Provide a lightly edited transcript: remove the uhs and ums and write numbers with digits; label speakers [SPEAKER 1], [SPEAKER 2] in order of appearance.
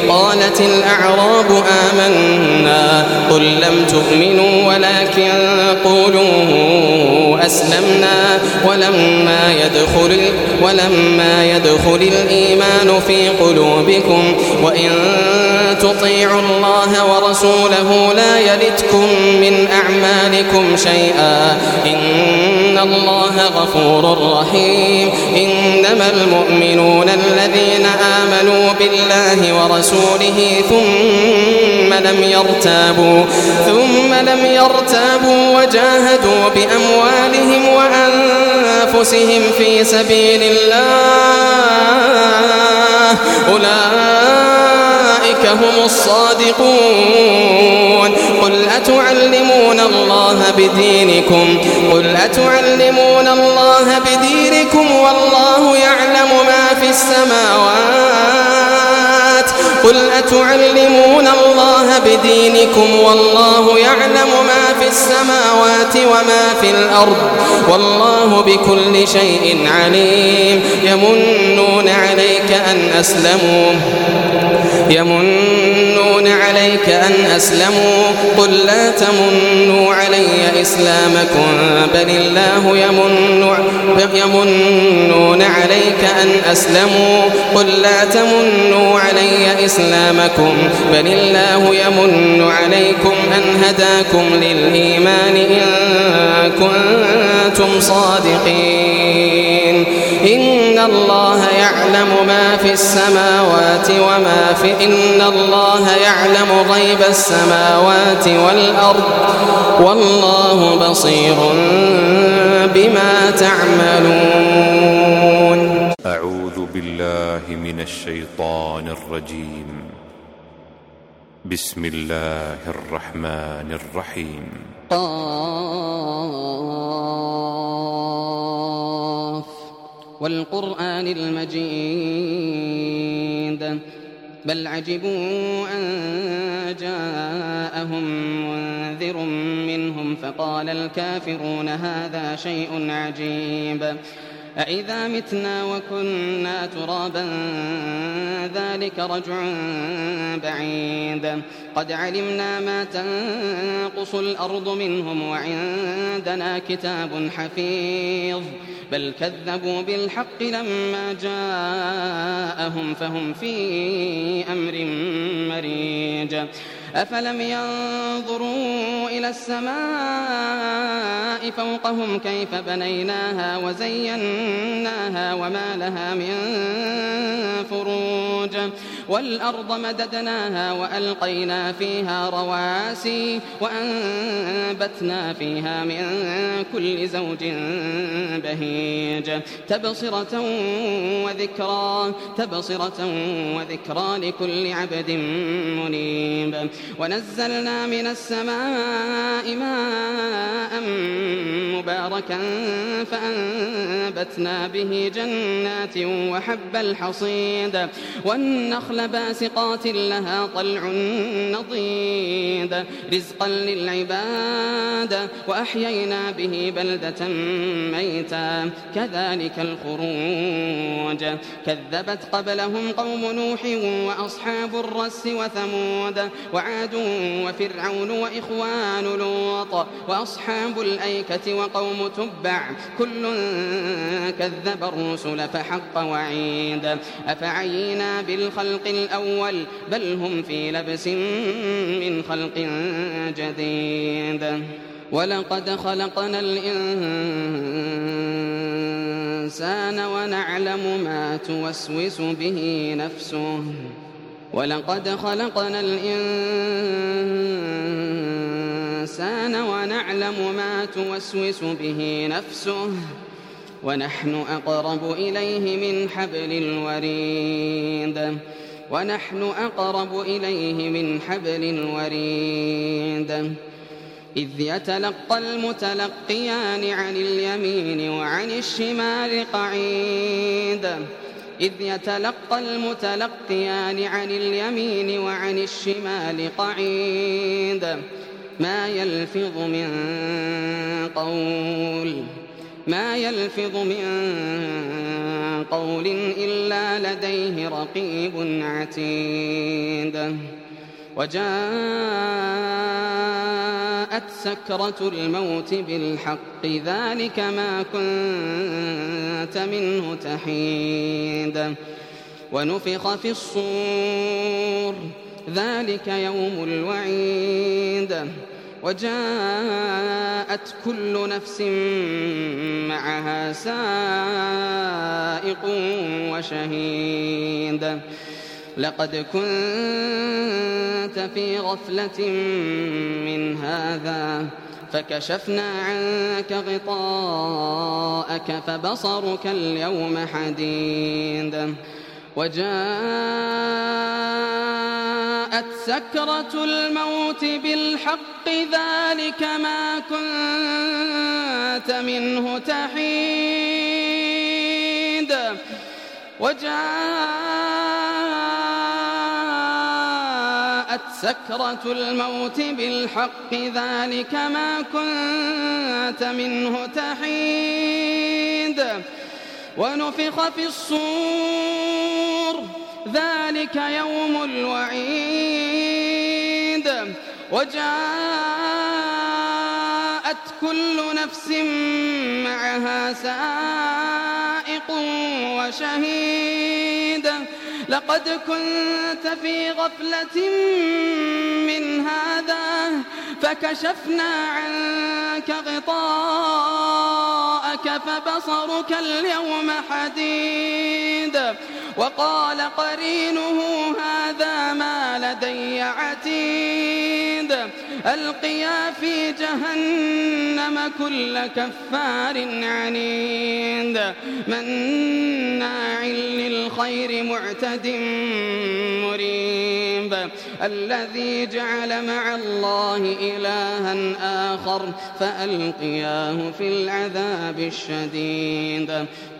[SPEAKER 1] قالت الأعراب آمنا قل لم تؤمنوا ولكن قولوا أسلمنا ولما يدخل الإيمان في قلوبكم وإن تطيعوا الله ورسوله لا يلتكم من أعمالكم شيئا إن الله غفور رحيم إنما المؤمنون الذين آمنوا بالله ورسوله ثم لم يرتابوا وجاهدوا بأموالهم وأنفسهم في سبيل الله أولئك هم الصادقون قل أتعلمون الله بدينكم والله يعلم ما في السماوات وما في الأرض والله بكل شيء عليم يمنون عليك أن أسلموا قل لا تمنوا علي إسلامكم بل الله يمنون عليك أن أسلموا قل لا تمنوا علي إسلامكم بل الله يمن عليكم أن هداكم للإيمان إن كنتم صادقين إن الله يعلم ما في السماوات إن الله يعلم غيب السماوات والأرض والله بصير بما تعملون.
[SPEAKER 2] أعوذ بالله من الشيطان الرجيم. بسم الله الرحمن الرحيم.
[SPEAKER 3] قاف والقرآن المجيد بل عجبوا أن جاءهم منذر منهم فقال الكافرون هذا شيء عجيب أإذا متنا وكنا ترابا ذلك رجع بعيد قد علمنا ما تنقص الأرض منهم وعندنا كتاب حفيظ بل كذبوا بالحق لما جاءهم فهم في أمر مريج أفلم ينظروا إلى السماء فوقهم كيف بنيناها وزيناها وما لها من فروج والأرض مددناها وألقينا فيها رواسي وأنبتنا فيها من كل زوج بهيج تبصرة وذكرى لكل عبد منيب ونزلنا من السماء ماء مباركا فأنبتنا به جنات وحب الحصيد والنخل باسقات لها طلع نضيد رزقا للعباد وأحيينا به بلدة ميتا كذلك الخروج كذبت قبلهم قوم نوح وأصحاب الرس وثمود وعاد وفرعون وإخوان لوط وأصحاب الأيكة وقوم تبع كل كذب الرسل فحق وعيد أفعينا بالخلق الأول بل هم في لبس من خلق جديد ولقد خلقنا الإنسان ونعلم ما توسوس به نفسه ونحن أقرب إليه من حبل الوريد إذ يتلقى المتلقيان عن اليمين وعن الشمال قعيد ما يلفظ من قول إلا لديه رقيب عتيد وجاءت سكرة الموت بالحق ذلك ما كنت منه تحيد ونفخ في الصور ذلك يوم الوعيد وجاءت كل نفس معها سائق وشهيد لقد كنت في غفلة من هذا فكشفنا عنك غطاءك فبصرك اليوم حديد وجاءت سكرة الموت بالحق ذلك ما كنت منه تحيد وجاءت سكرة الموت بالحق ذلك ما كنت منه تحيد ونفخ في الصور ذلك يوم الوعيد وجاءت كل نفس معها سائق وشهيد لقد كنت في غفلة من هذا فكشفنا عنك غطاءك فبصرك اليوم حديد وقال قرينه هذا ما لدي عتيد ألقيا في جهنم كل كفار عنيد مناع للخير معتد مريب الذي جعل مع الله إلها آخر فألقياه في العذاب الشديد